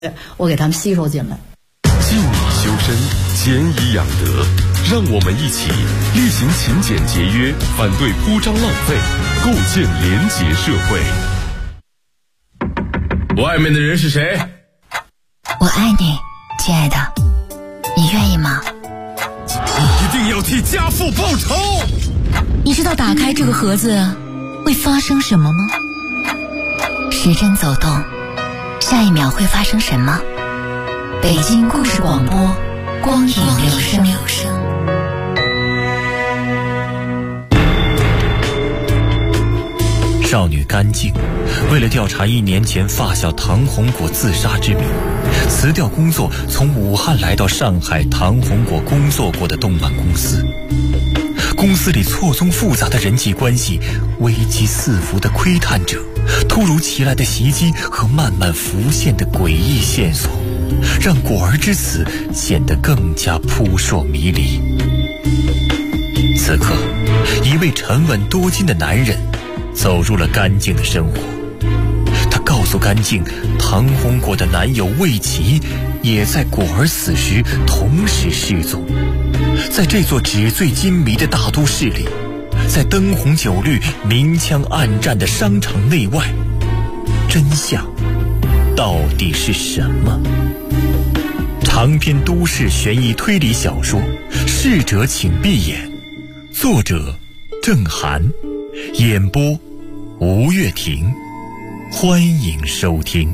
我给他们吸收进来。 静以修身，俭以养德，让我们一起厉行勤俭节约，反对铺张浪费，构建廉洁社会。 外面的人是谁？ 我爱你，亲爱的，你愿意吗？ 一定要替家父报仇！ 你知道打开这个盒子会发生什么吗？时针走动，下一秒会发生什么？北京故事广播，光影留声。 少女甘静为了调查1年前发小唐红果自杀之谜，辞掉工作，从武汉来到上海唐红果工作过的动漫公司。公司里错综复杂的人际关系，危机四伏的窥探者，突如其来的袭击和慢慢浮现的诡异线索，让果儿之死显得更加扑朔迷离。此刻，一位沉稳多金的男人走入了甘静的生活。他告诉甘静，唐红果的男友魏琪也在果儿死时同时失踪。在这座纸醉金迷的大都市里，在灯红酒绿、明枪暗战的商场内外，真相到底是什么？长篇都市悬疑推理小说《逝者请闭眼》，作者郑涵，演播吴月婷，欢迎收听。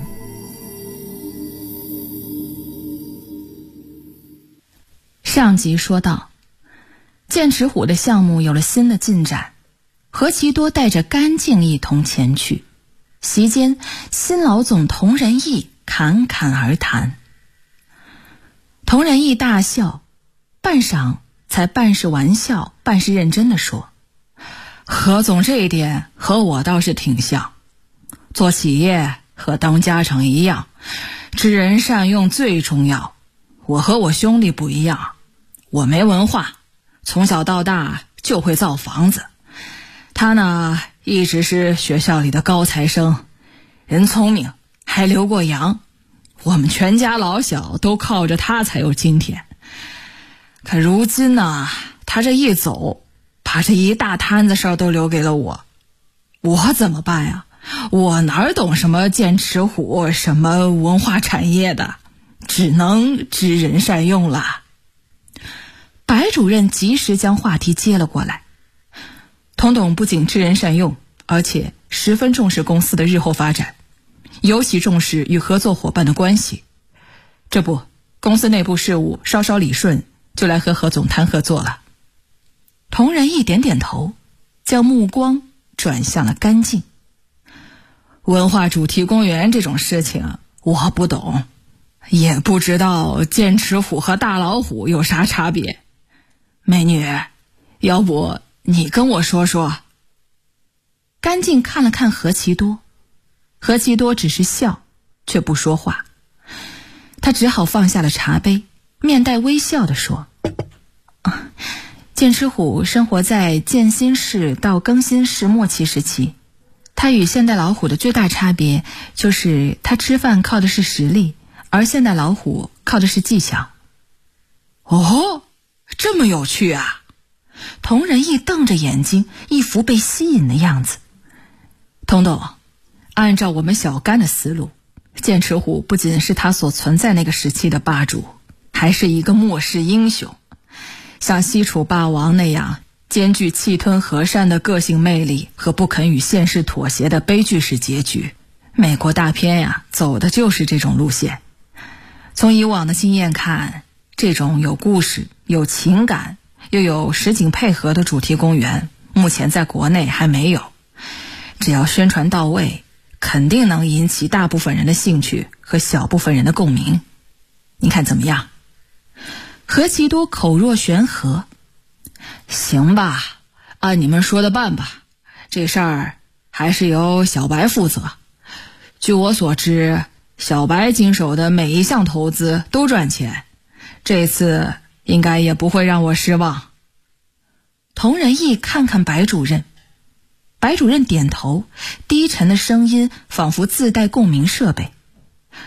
上集说到，剑齿虎的项目有了新的进展，何其多带着甘静一同前去，席间新老总佟仁义侃侃而谈。佟仁义大笑，半晌才半是玩笑半是认真地说，何总这一点和我倒是挺像，做企业和当家长一样，知人善用最重要。我和我兄弟不一样，我没文化，从小到大就会造房子。他呢，一直是学校里的高材生，人聪明，还留过洋。我们全家老小都靠着他才有今天。可如今呢，他这一走，把这一大摊子事儿都留给了我。我怎么办呀？我哪懂什么剑齿虎，什么文化产业的，只能知人善用了。白主任及时将话题接了过来。佟董不仅知人善用，而且十分重视公司的日后发展，尤其重视与合作伙伴的关系。这不，公司内部事务稍稍理顺，就来和何总谈合作了。佟仁义点点头，将目光转向了甘静。文化主题公园这种事情我不懂，也不知道剑齿虎和大老虎有啥差别。美女，要不你跟我说说。甘静看了看何其多，何其多只是笑，却不说话。他只好放下了茶杯，面带微笑地说，剑齿虎生活在建新市到更新市末期时期，它与现代老虎的最大差别就是它吃饭靠的是实力，而现代老虎靠的是技巧。哦，这么有趣啊！佟仁义瞪着眼睛，一副被吸引的样子。佟董，按照我们小甘的思路，剑齿虎不仅是他所存在那个时期的霸主，还是一个末世英雄。像西楚霸王那样兼具气吞河山的个性魅力和不肯与现实妥协的悲剧式结局，美国大片呀，走的就是这种路线。从以往的经验看，这种有故事、有情感又有实景配合的主题公园，目前在国内还没有。只要宣传到位，肯定能引起大部分人的兴趣和小部分人的共鸣。你看怎么样？何其多口若悬河。行吧，按你们说的办吧，这事儿还是由小白负责。据我所知，小白经手的每一项投资都赚钱，这次应该也不会让我失望。佟仁义看看白主任，白主任点头，低沉的声音仿佛自带共鸣设备。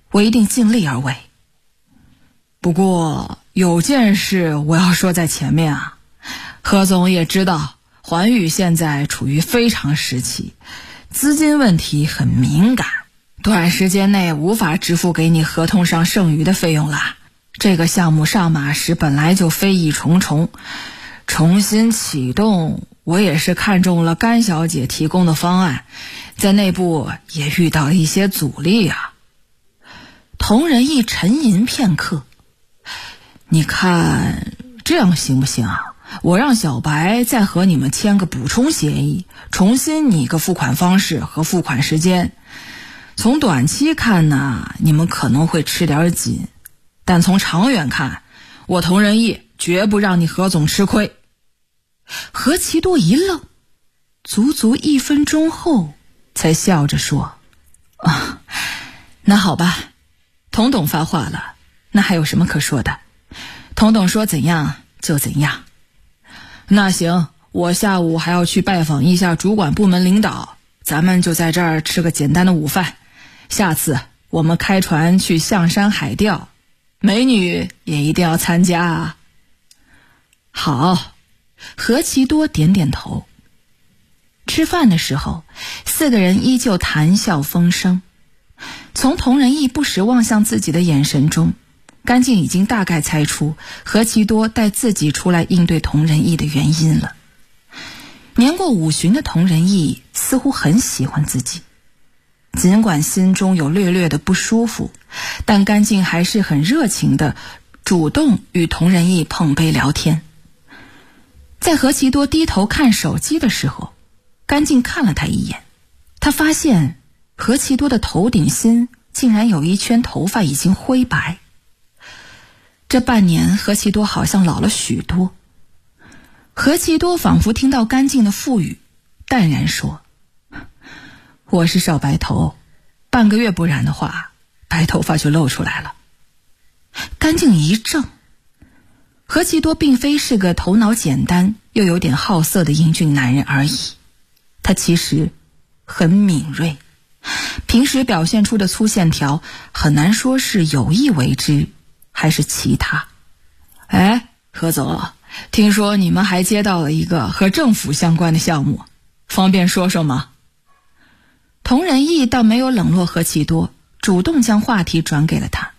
我一定尽力而为。不过有件事我要说在前面啊，何总也知道环宇现在处于非常时期，资金问题很敏感，短时间内无法支付给你合同上剩余的费用啦。这个项目上马时本来就非议重重，重新启动，我也是看中了甘小姐提供的方案，在内部也遇到了一些阻力啊。同仁义沉吟片刻，你看这样行不行啊？我让小白再和你们签个补充协议，重新拟个付款方式和付款时间。从短期看呢，你们可能会吃点紧，但从长远看，我同仁义绝不让你何总吃亏。何其多一愣，足足1分钟后才笑着说：那好吧，童董发话了，那还有什么可说的？童董说怎样就怎样。那行，我下午还要去拜访一下主管部门领导，咱们就在这儿吃个简单的午饭。下次我们开船去象山海钓，美女也一定要参加啊。好，何其多点点头。吃饭的时候，4个人依旧谈笑风生。从同仁义不时望向自己的眼神中，甘静已经大概猜出何其多带自己出来应对同仁义的原因了。年过50旬的同仁义似乎很喜欢自己，尽管心中有略略的不舒服，但甘静还是很热情的主动与同仁义碰杯聊天。在何其多低头看手机的时候，甘静看了他一眼，他发现何其多的头顶心竟然有一圈头发已经灰白。这半年何其多好像老了许多。何其多仿佛听到甘静的腹语，淡然说：我是少白头，半个月不染的话，白头发就露出来了。甘静一怔，何其多并非是个头脑简单又有点好色的英俊男人而已，他其实很敏锐，平时表现出的粗线条很难说是有意为之还是其他。何总，听说你们还接到了一个和政府相关的项目，方便说说吗？同仁义倒没有冷落何其多，主动将话题转给了他。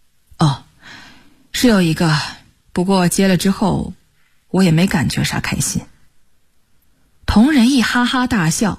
是有一个，不过接了之后我也没感觉啥开心。同仁义哈哈大笑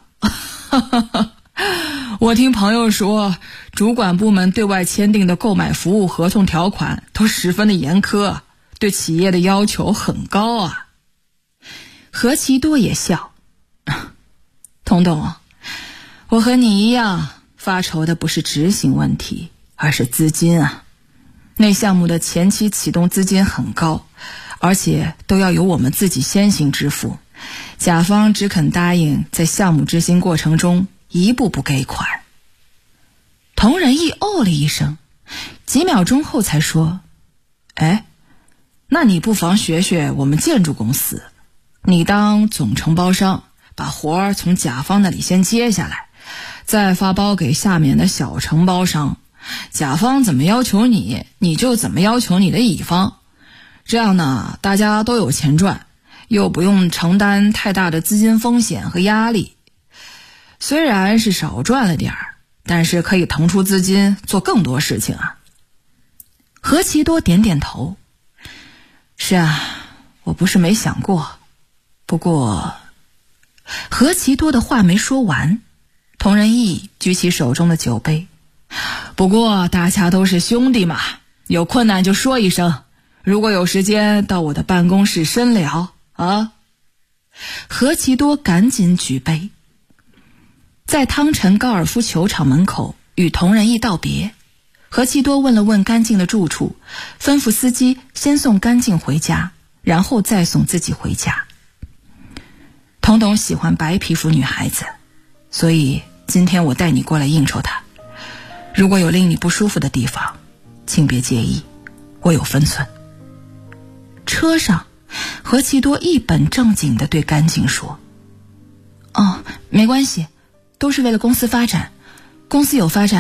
我听朋友说，主管部门对外签订的购买服务合同条款都十分的严苛，对企业的要求很高啊。何其多也笑，童董，我和你一样，发愁的不是执行问题，而是资金啊。那项目的前期启动资金很高，而且都要由我们自己先行支付，甲方只肯答应在项目执行过程中一步步给款。同仁义哦了一声，几秒钟后才说：那你不妨学学我们建筑公司，你当总承包商，把活儿从甲方那里先接下来，再发包给下面的小承包商，甲方怎么要求你，你就怎么要求你的乙方，这样呢，大家都有钱赚，又不用承担太大的资金风险和压力。虽然是少赚了点儿，但是可以腾出资金做更多事情啊。何其多点点头，是啊，我不是没想过，不过……何其多的话没说完，同仁义举起手中的酒杯，不过大家都是兄弟嘛，有困难就说一声，如果有时间到我的办公室深聊啊。何其多赶紧举杯，在汤臣高尔夫球场门口与同仁义道别。何其多问了问甘静的住处，吩咐司机先送甘静回家，然后再送自己回家。童董喜欢白皮肤女孩子，所以今天我带你过来应酬她，如果有令你不舒服的地方，请别介意，我有分寸。车上，何其多一本正经地对甘静说：没关系，都是为了公司发展，公司有发展，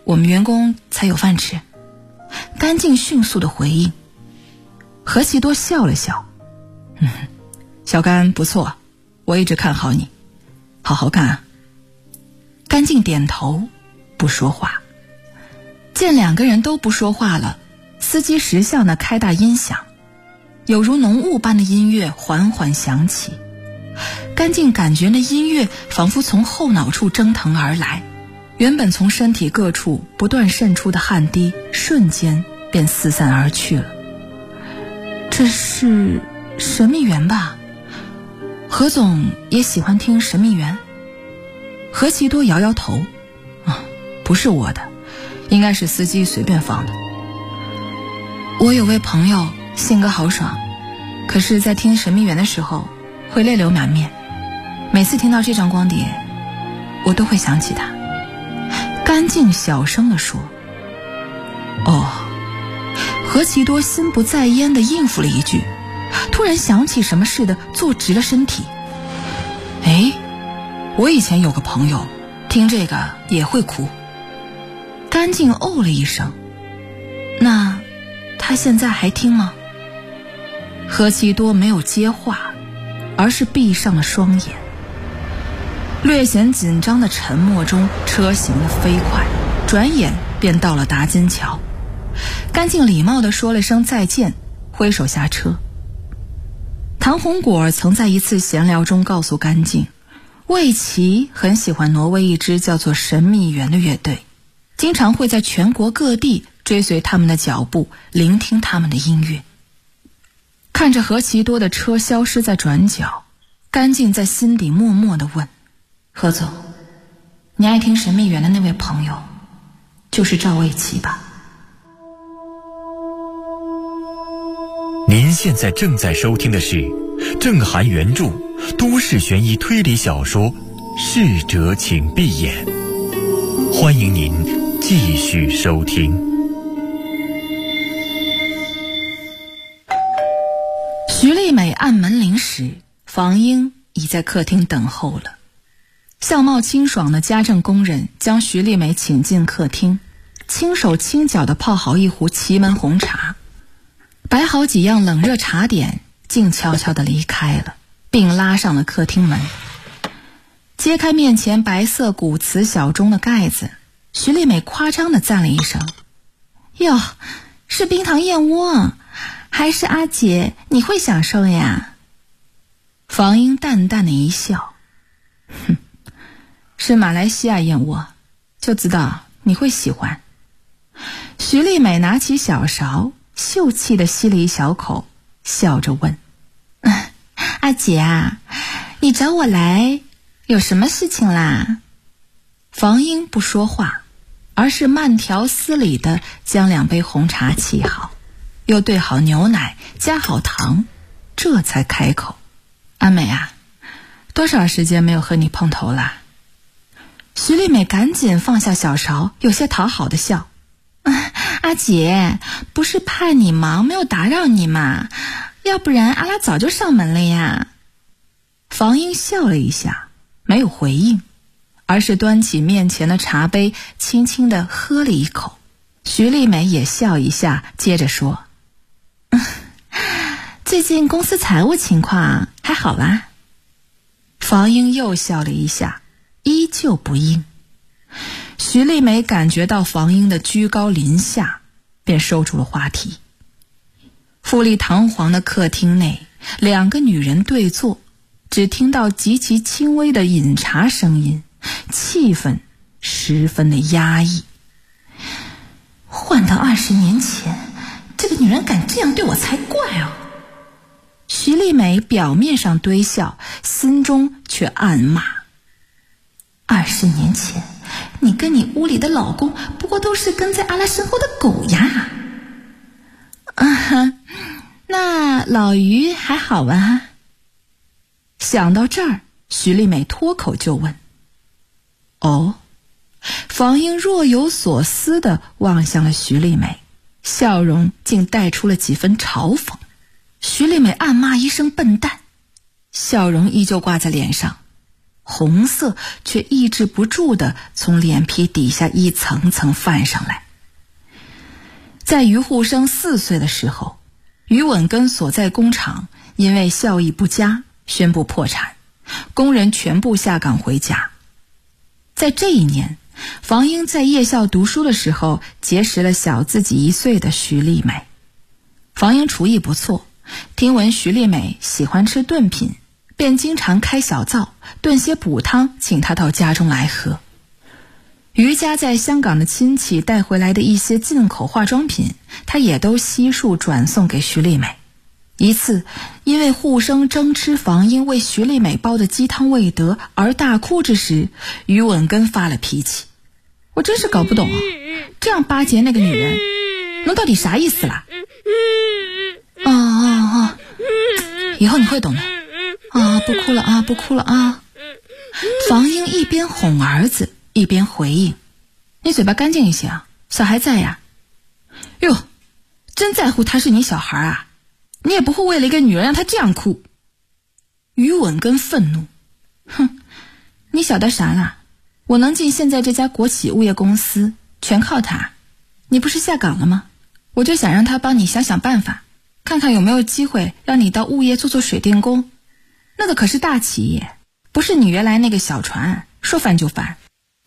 我们员工才有饭吃。甘静迅速的回应。何其多笑了笑，小甘不错，我一直看好你，好好干啊。甘静点头，不说话。见两个人都不说话了，司机识相地开大音响，有如浓雾般的音乐缓缓响起。甘静感觉那音乐仿佛从后脑处蒸腾而来，原本从身体各处不断渗出的汗滴瞬间便四散而去了。这是神秘园吧？何总也喜欢听神秘园？何其多摇摇头，不是我的，应该是司机随便放的。我有位朋友性格豪爽，可是在听神秘园的时候会泪流满面，每次听到这张光碟我都会想起他。甘静小声地说。何其多心不在焉地应付了一句，突然想起什么似的坐直了身体。我以前有个朋友听这个也会哭。甘静哦了一声。那他现在还听吗？何其多没有接话，而是闭上了双眼。略显紧张的沉默中，车行得飞快，转眼便到了达金桥。甘静礼貌地说了声再见，挥手下车。唐红果曾在一次闲聊中告诉甘静，魏琪很喜欢挪威一支叫做神秘园的乐队，经常会在全国各地追随他们的脚步，聆听他们的音乐。看着何其多的车消失在转角，甘静在心底默默地问，何总，你爱听神秘园的那位朋友就是赵魏琪吧？ 您现在正在收听的是郑涵原著都市悬疑推理小说《逝者请闭眼》，欢迎您继续收听。 徐丽美按门铃时，房英已在客厅等候了。相貌清爽的家政工人将徐丽美请进客厅，轻手轻脚地泡好一壶祁门红茶，摆好几样冷热茶点，静悄悄地离开了，并拉上了客厅门。揭开面前白色古瓷小盅的盖子，徐丽美夸张地赞了一声：哟，是冰糖燕窝，还是阿姐你会享受呀？房英淡淡的一笑，是马来西亚燕窝，就知道你会喜欢。徐丽美拿起小勺，秀气地吸了一小口，笑着问：阿姐啊，你找我来有什么事情啦？房英不说话，而是慢条斯理地将2杯红茶沏好，又兑好牛奶，加好糖，这才开口：阿美啊，多少时间没有和你碰头啦？徐丽美赶紧放下小勺，有些讨好的笑：阿姐，不是怕你忙没有打扰你嘛，要不然阿拉早就上门了呀。房英笑了一下，没有回应，而是端起面前的茶杯，轻轻地喝了一口。徐丽美也笑一下，接着说：最近公司财务情况还好吧？房英又笑了一下，依旧不应。徐丽美感觉到房英的居高临下，便收住了话题。富丽堂皇的客厅内，2个女人对坐，只听到极其轻微的饮茶声音，气氛十分的压抑。换到20年前，这个女人敢这样对我才怪哦。徐丽美表面上堆笑，心中却暗骂：20年前你跟你屋里的老公不过都是跟在阿拉身后的狗呀。那老于还好吧？想到这儿，徐丽美脱口就问：哦？房英若有所思地望向了徐丽美，笑容竟带出了几分嘲讽。徐丽美暗骂一声笨蛋，笑容依旧挂在脸上。 红色却抑制不住地从脸皮底下一层层泛上来。在于沪生4岁的时候，于稳根所在工厂因为效益不佳宣布破产，工人全部下岗回家。在这一年，房英在夜校读书的时候结识了小自己1岁的徐丽美。房英厨艺不错，听闻徐丽美喜欢吃炖品，便经常开小灶炖些补汤请她到家中来喝。于家在香港的亲戚带回来的一些进口化妆品，他也都悉数转送给徐丽美。一次因为沪生争吃房英为徐丽美煲的鸡汤未得而大哭之时，于稳根发了脾气。我真是搞不懂啊，这样巴结那个女人能到底啥意思啦？以后你会懂的啊，不哭了啊，不哭了啊。房英一边哄儿子一边回应，你嘴巴干净一些啊，小孩在呀。哟，真在乎他是你小孩啊，你也不会为了一个女人让他这样哭。于稳根愤怒，哼，你晓得啥啦？我能进现在这家国企物业公司全靠他。你不是下岗了吗？我就想让他帮你想想办法，看看有没有机会让你到物业做水电工。那个可是大企业，不是你原来那个小船，说翻就翻。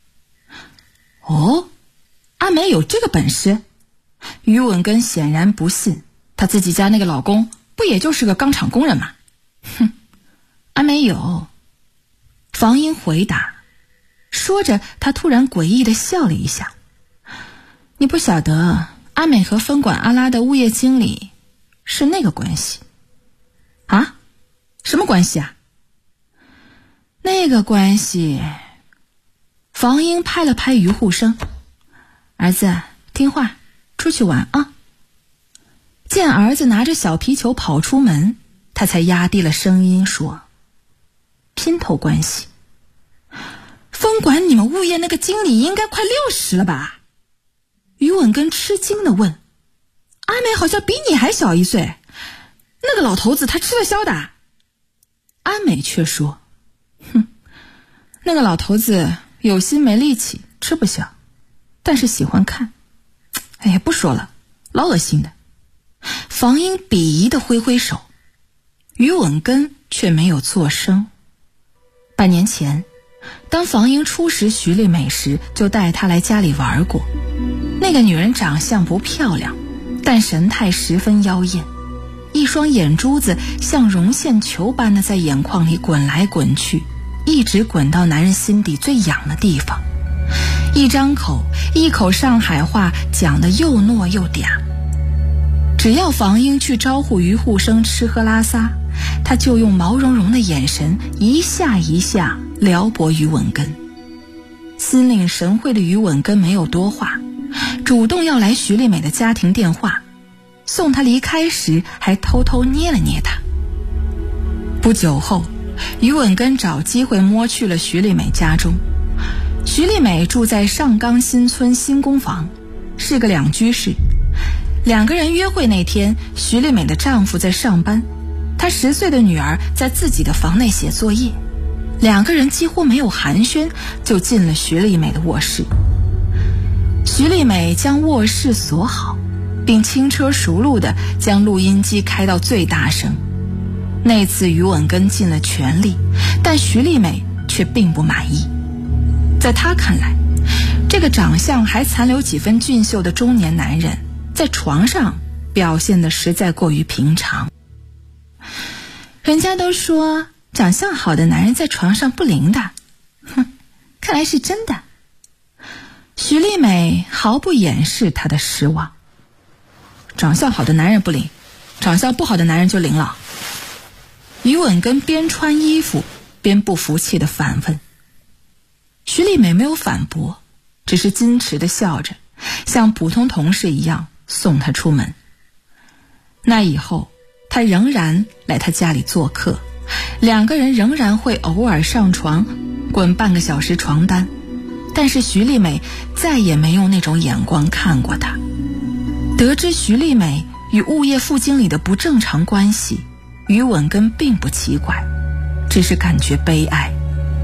哦，阿梅有这个本事？于稳根显然不信，他自己家那个老公不也就是个钢厂工人吗？哼，阿梅有。房英回答，说着他突然诡异地笑了一下。你不晓得阿美和分管阿拉的物业经理是那个关系啊？什么关系啊？那个关系。房英拍了拍于沪生，儿子听话，出去玩啊。见儿子拿着小皮球跑出门，他才压低了声音说，姘头关系。分管你们物业那个经理应该快60了吧？于稳根吃惊地问，阿美好像比你还小1岁，那个老头子他吃得消的。阿美却说，哼，那个老头子有心没力气，吃不消，但是喜欢看。哎呀，不说了，老恶心的。房英鄙夷地挥挥手，于稳根却没有作声。半年前，当房英初识徐丽美时，就带她来家里玩过。那个女人长相不漂亮，但神态十分妖艳，一双眼珠子像绒线球般的在眼眶里滚来滚去，一直滚到男人心底最痒的地方。一张口，一口上海话讲得又糯又嗲。只要房英去招呼于沪生吃喝拉撒，他就用毛茸茸的眼神一下一下撩拨于稳根。心领神会的于稳根没有多话，主动要来徐丽美的家庭电话，送她离开时还偷偷捏了捏她。不久后，于稳根找机会摸去了徐丽美家中。徐丽美住在上冈新村新公房，是个2居室。2个人约会那天，徐丽美的丈夫在上班，她10岁的女儿在自己的房内写作业。2个人几乎没有寒暄，就进了徐丽美的卧室。徐丽美将卧室锁好，并轻车熟路地将录音机开到最大声。那次于稳根尽了全力，但徐丽美却并不满意。在她看来，这个长相还残留几分俊秀的中年男人在床上表现得实在过于平常。人家都说长相好的男人在床上不灵的，哼，看来是真的。徐丽美毫不掩饰她的失望。长相好的男人不灵，长相不好的男人就灵了。于稳根边穿衣服边不服气地反问。徐丽美没有反驳，只是矜持地笑着，像普通同事一样送他出门。那以后，他仍然来他家里做客，2个人仍然会偶尔上床滚半个小时床单，但是徐丽美再也没用那种眼光看过他。得知徐丽美与物业副经理的不正常关系，于稳根并不奇怪，只是感觉悲哀。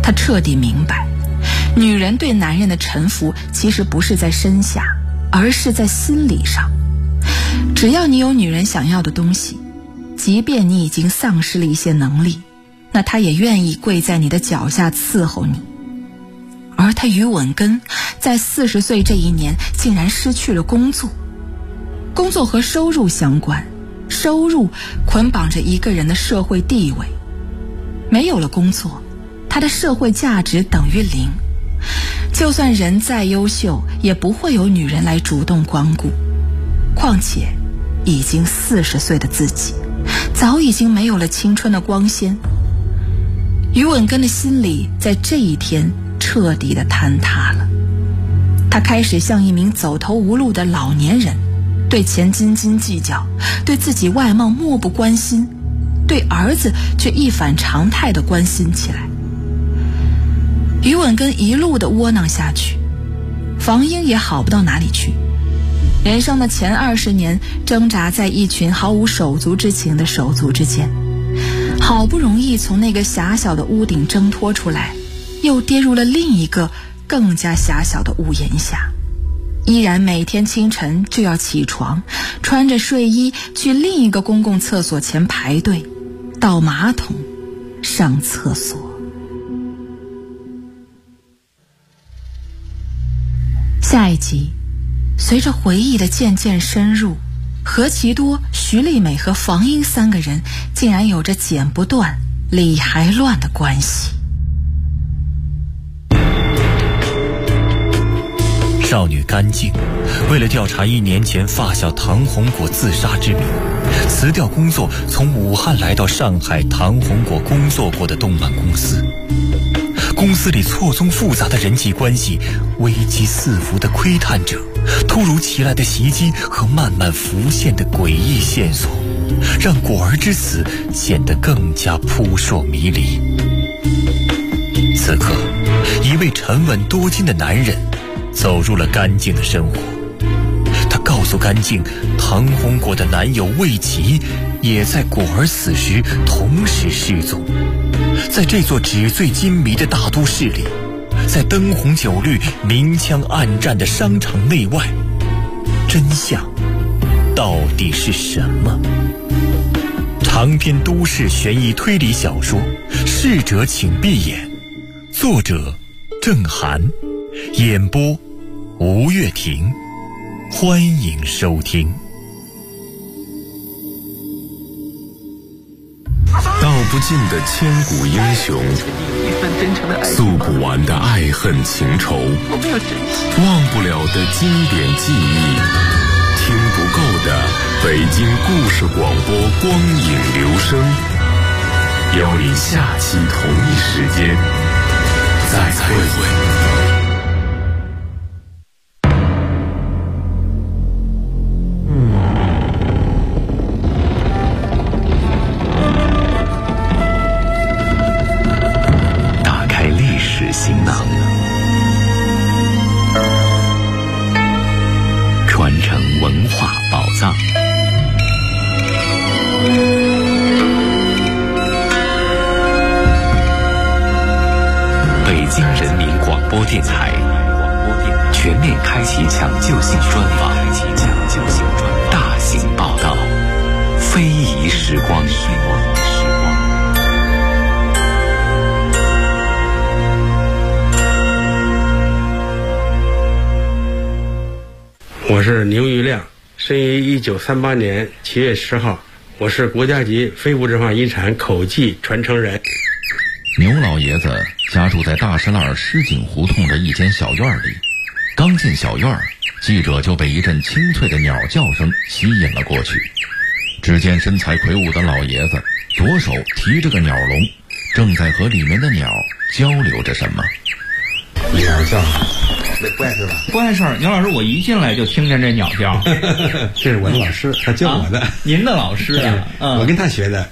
他彻底明白，女人对男人的臣服其实不是在身下，而是在心理上。只要你有女人想要的东西，即便你已经丧失了一些能力，那她也愿意跪在你的脚下伺候你。而他于稳根在40岁这一年竟然失去了工作。工作和收入相关，收入捆绑着一个人的社会地位。没有了工作，他的社会价值等于0。就算人再优秀，也不会有女人来主动光顾。况且已经40岁的自己早已经没有了青春的光鲜。于稳根的心里在这一天彻底的坍塌了。他开始像一名走投无路的老年人，对钱斤斤计较，对自己外貌漠不关心，对儿子却一反常态的关心起来。于稳根一路的窝囊下去，房英也好不到哪里去。人生的前20年挣扎在一群毫无手足之情的手足之间，好不容易从那个狭小的屋顶挣脱出来，又跌入了另一个更加狭小的屋檐下，依然每天清晨就要起床，穿着睡衣去另一个公共厕所前排队，倒马桶，上厕所。下一集，随着回忆的渐渐深入，何其多、徐丽美和房英3个人竟然有着剪不断、理还乱的关系。 少女甘静为了调查1年前发小唐红果自杀之谜，辞掉工作，从武汉来到上海唐红果工作过的动漫公司。公司里错综复杂的人际关系，危机四伏的窥探者，突如其来的袭击和慢慢浮现的诡异线索，让果儿之死显得更加扑朔迷离。此刻，一位沉稳多金的男人走入了甘静的生活。他告诉甘静，唐红果的男友魏琪也在果儿死时同时失踪。在这座纸醉金迷的大都市里，在灯红酒绿、明枪暗战的商场内外，真相到底是什么？长篇都市悬疑推理小说《逝者请闭眼》，作者郑涵，演播吴月婷，欢迎收听。 道不尽的千古英雄，诉不完的爱恨情仇，忘不了的经典记忆，听不够的北京故事广播光影留声。邀你下期同一时间再会。 行囊，传承文化宝藏。北京人民广播电台全面开启抢救性专访，大型报道，非遗时光。 我是牛玉亮，生于1938年7月10号，我是国家级非物质文化遗产口技传承人。 牛老爷子家住在大石栏石井胡同的一间小院里，刚进小院，记者就被一阵清脆的鸟叫声吸引了过去。只见身材魁梧的老爷子左手提着个鸟笼，正在和里面的鸟交流着什么。 鸟叫，那怪事吧？ 怪事儿，牛老师，我一进来就听见这鸟叫。 这是我的老师，他教我的。 您的老师啊？ 我跟他学的。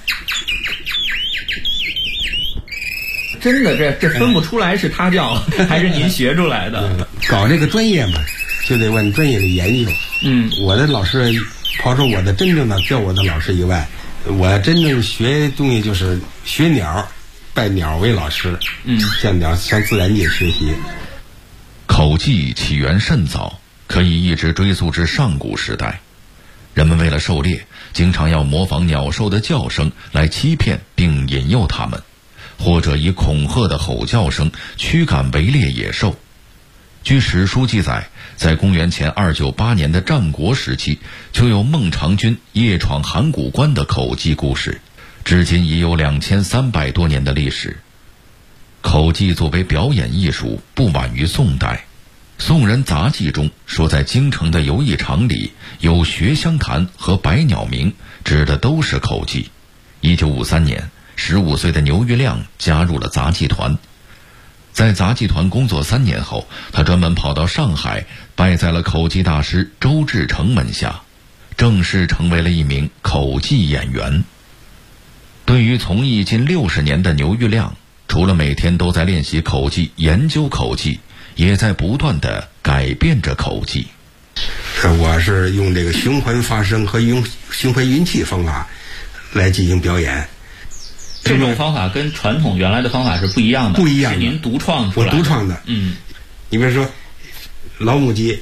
真的，这分不出来是他叫还是您学出来的。 搞这个专业嘛，就得往专业里研究。我的老师，抛出我的真正的教我的老师以外，我真正学东西就是学鸟， 拜鸟为老师，向自然界学习。 口技起源甚早，可以一直追溯至上古时代。人们为了狩猎，经常要模仿鸟兽的叫声来欺骗并引诱它们，或者以恐吓的吼叫声驱赶围猎野兽。据史书记载，在公元前298年的战国时期，就有孟尝君夜闯函谷关的口技故事，至今已有2300多年的历史。口技作为表演艺术，不晚于宋代。宋人杂记中说，在京城的游艺场里有学香坛和百鸟鸣，指的都是口技。1953年，15岁的牛玉亮加入了杂技团。在杂技团工作3年后，他专门跑到上海，拜在了口技大师周志成门下，正式成为了一名口技演员。对于从艺近60年的牛玉亮，除了每天都在练习口技、研究口技，也在不断地改变着口技。 我是用这个循环发声和用循环运气方法来进行表演。 这种方法跟传统原来的方法是不一样的，是您独创出来的。 我独创的。你比如说老母鸡，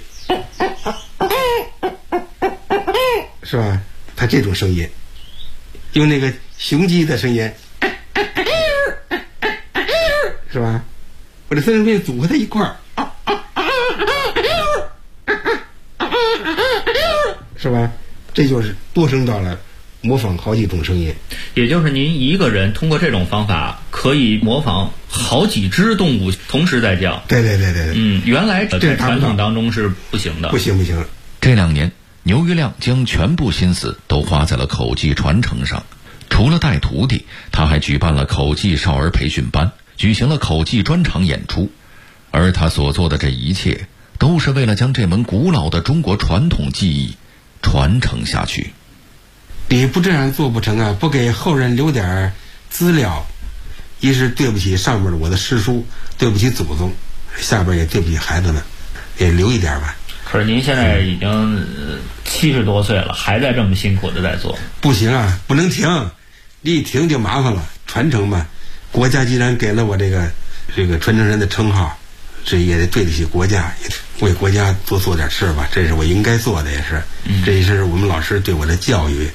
是吧？它这种声音，用那个雄鸡的声音，是吧？我这三种声音组合在一块儿，是吧？这就是多声道了，模仿好几种声音。 也就是您一个人通过这种方法可以模仿好几只动物同时在叫。 对。 原来在传统当中是不行的。 不行。 这2年，牛玉亮将全部心思都花在了口技传承上。除了带徒弟，他还举办了口技少儿培训班，举行了口技专场演出。而他所做的这一切，都是为了将这门古老的中国传统技艺传承下去。 你不这样做不成啊！不给后人留点资料，一是对不起上面的我的师叔，对不起祖宗，下边也对不起孩子们，也留一点吧。 可是您现在已经70多岁了，还在这么辛苦的在做。 不行啊，不能停，你一停就麻烦了。传承嘛，国家既然给了我这个传承人的称号，这也得对得起国家，为国家多做点事吧，这是我应该做的，也是，这也是我们老师对我的教育。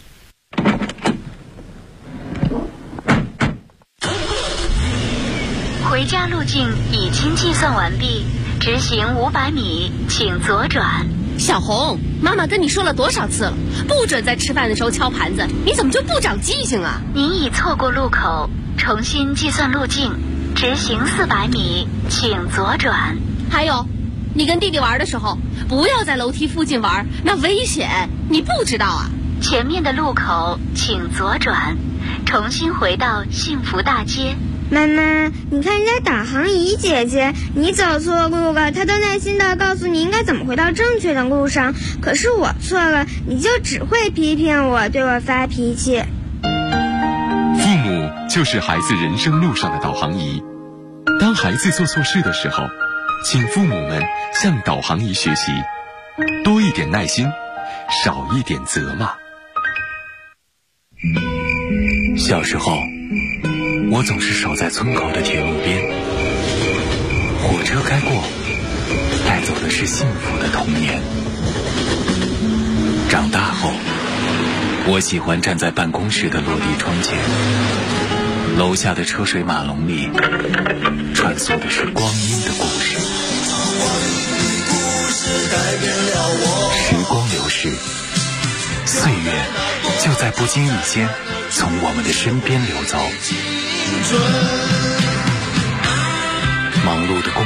回家路径已经计算完毕，直行500米，请左转。 小红，妈妈跟你说了多少次了，不准在吃饭的时候敲盘子，你怎么就不长记性啊？ 您已错过路口，重新计算路径，直行400米，请左转。 还有，你跟弟弟玩的时候，不要在楼梯附近玩，那危险，你不知道啊？ 前面的路口请左转，重新回到幸福大街。 妈妈，你看人家导航仪姐姐，你走错路了，她都耐心地告诉你应该怎么回到正确的路上。可是我错了，你就只会批评我，对我发脾气。 父母就是孩子人生路上的导航仪。当孩子做错事的时候，请父母们向导航仪学习，多一点耐心，少一点责骂。 小时候，我总是守在村口的铁路边，火车开过，带走的是幸福的童年。长大后，我喜欢站在办公室的落地窗前，楼下的车水马龙里穿梭的是光阴的故事。时光流逝，岁月就在不经意间从我们的身边流走。忙碌的工